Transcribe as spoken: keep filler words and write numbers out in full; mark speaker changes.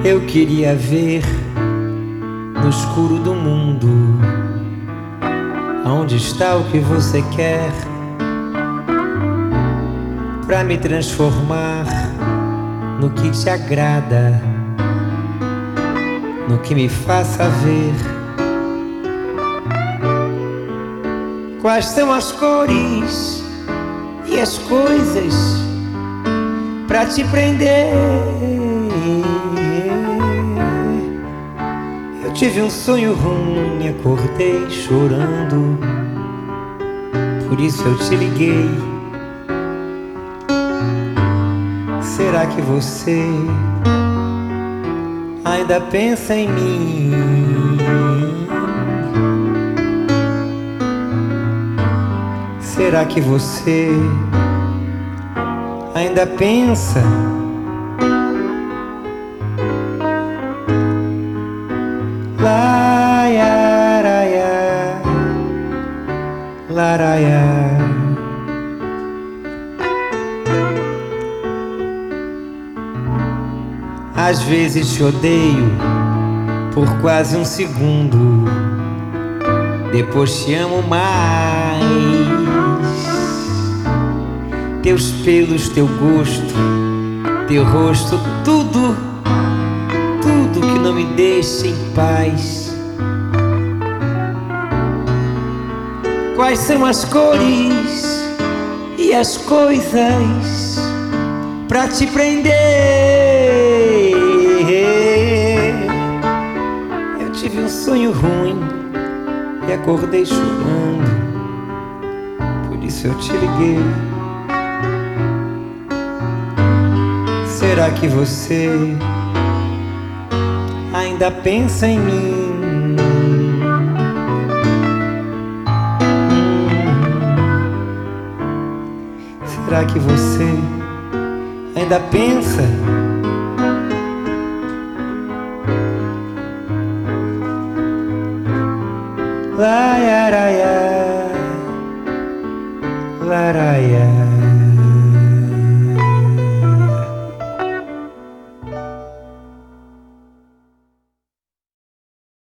Speaker 1: Eu queria ver no escuro do mundo aonde está o que você quer, pra me transformar no que te agrada, no que me faça ver quais são as cores e as coisas pra te prender. Eu tive um sonho ruim e acordei chorando, por isso eu te liguei. Será que você ainda pensa em mim? Será que você ainda pensa? Laiaraia, laraia. Às vezes te odeio por quase um segundo, depois te amo mais. Teus pelos, teu gosto, teu rosto, tudo, tudo que não me deixa em paz. Quais são as cores e as coisas pra te prender? Eu tive um sonho ruim e acordei chorando, por isso eu te liguei. Será que você ainda pensa em mim? Será que você ainda pensa? Laiaraia, laraia.